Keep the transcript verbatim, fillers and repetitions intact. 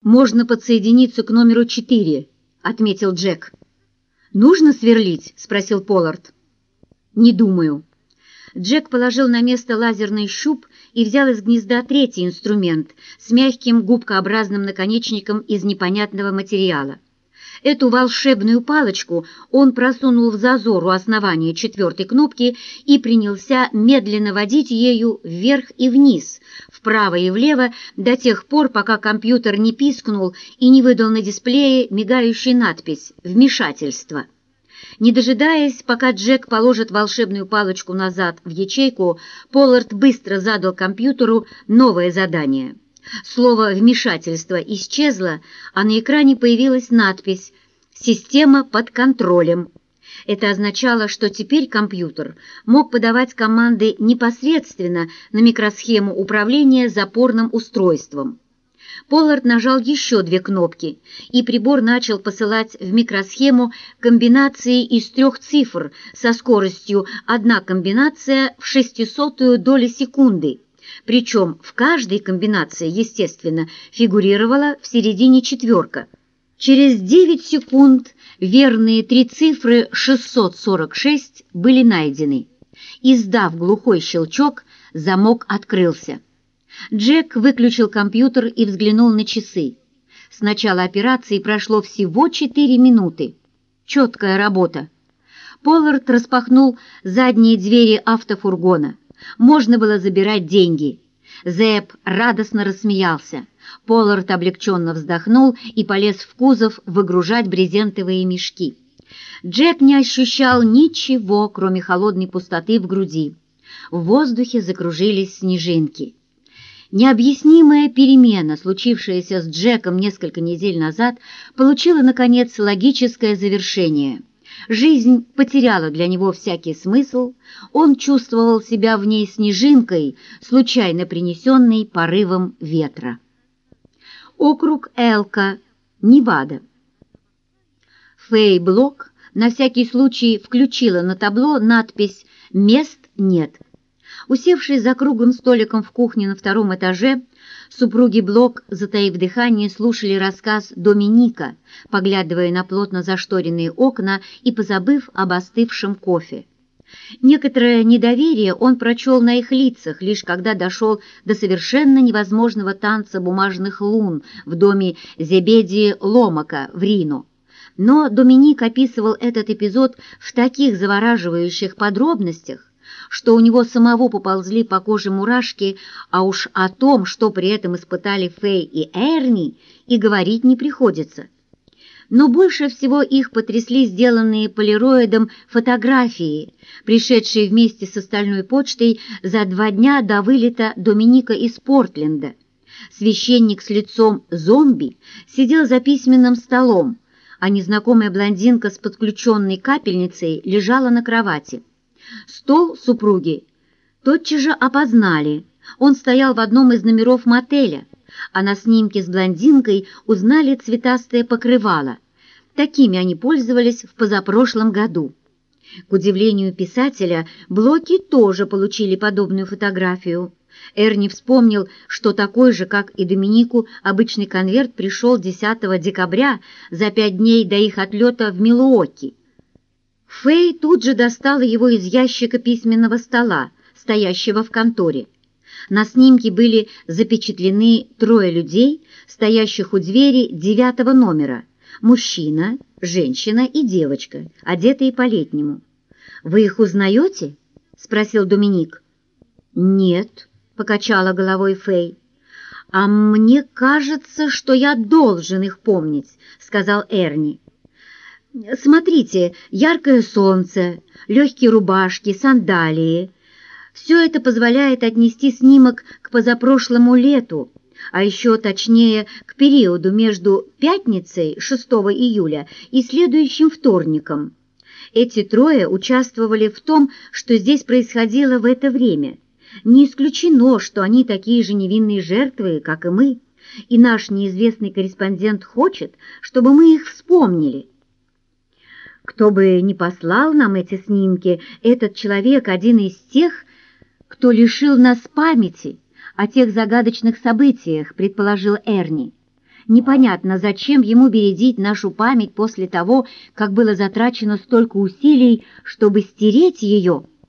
«Можно подсоединиться к номеру четыре», — отметил Джек. «Нужно сверлить?» — спросил Поллард. «Не думаю». Джек положил на место лазерный щуп и взял из гнезда третий инструмент с мягким губкообразным наконечником из непонятного материала. Эту волшебную палочку он просунул в зазор у основания четвертой кнопки и принялся медленно водить ею вверх и вниз, вправо и влево до тех пор, пока компьютер не пискнул и не выдал на дисплее мигающую надпись «Вмешательство». Не дожидаясь, пока Джек положит волшебную палочку назад в ячейку, Поллард быстро задал компьютеру новое задание. Слово «вмешательство» исчезло, а на экране появилась надпись «Система под контролем». Это означало, что теперь компьютер мог подавать команды непосредственно на микросхему управления запорным устройством. Поллард нажал еще две кнопки, и прибор начал посылать в микросхему комбинации из трех цифр со скоростью одна комбинация в шестисотую доли секунды. Причем в каждой комбинации, естественно, фигурировала в середине четверка. Через девять секунд верные три цифры шестьсот сорок шесть были найдены. Издав глухой щелчок, замок открылся. Джек выключил компьютер и взглянул на часы. С начала операции прошло всего четыре минуты. Четкая работа. Поллард распахнул задние двери автофургона. Можно было забирать деньги. Зэп радостно рассмеялся. Поллард облегченно вздохнул и полез в кузов выгружать брезентовые мешки. Джек не ощущал ничего, кроме холодной пустоты в груди. В воздухе закружились снежинки. Необъяснимая перемена, случившаяся с Джеком несколько недель назад, получила, наконец, логическое завершение. Жизнь потеряла для него всякий смысл, он чувствовал себя в ней снежинкой, случайно принесенной порывом ветра. Округ Элка, Невада. Фэй Блок на всякий случай включила на табло надпись «Мест нет». Усевшись за круглым столиком в кухне на втором этаже, супруги Блок, затаив дыхание, слушали рассказ Доминика, поглядывая на плотно зашторенные окна и позабыв об остывшем кофе. Некоторое недоверие он прочел на их лицах, лишь когда дошел до совершенно невозможного танца бумажных лун в доме Зебедии Ломака в Рино. Но Доминик описывал этот эпизод в таких завораживающих подробностях, что у него самого поползли по коже мурашки, а уж о том, что при этом испытали Фэй и Эрни, и говорить не приходится. Но больше всего их потрясли сделанные полироидом фотографии, пришедшие вместе с остальной почтой за два дня до вылета Доминика из Портленда. Священник с лицом зомби сидел за письменным столом, а незнакомая блондинка с подключенной капельницей лежала на кровати. Стол супруги тотчас же опознали. Он стоял в одном из номеров мотеля, а на снимке с блондинкой узнали цветастое покрывало. Такими они пользовались в позапрошлом году. К удивлению писателя, Блоки тоже получили подобную фотографию. Эрни вспомнил, что такой же, как и Доминику, обычный конверт пришел десятого декабря, за пять дней до их отлета в Милуоки. Фэй тут же достала его из ящика письменного стола, стоящего в конторе. На снимке были запечатлены трое людей, стоящих у двери девятого номера. Мужчина, женщина и девочка, одетые по-летнему. «Вы их узнаете?» — спросил Доминик. «Нет», — покачала головой Фэй. «А мне кажется, что я должен их помнить», — сказал Эрни. «Смотрите, яркое солнце, легкие рубашки, сандалии. Все это позволяет отнести снимок к позапрошлому лету, а еще точнее к периоду между пятницей шестого июля и следующим вторником. Эти трое участвовали в том, что здесь происходило в это время. Не исключено, что они такие же невинные жертвы, как и мы, и наш неизвестный корреспондент хочет, чтобы мы их вспомнили. Кто бы ни послал нам эти снимки, этот человек один из тех, кто лишил нас памяти о тех загадочных событиях, предположил Эрни. Непонятно, зачем ему бередить нашу память после того, как было затрачено столько усилий, чтобы стереть ее.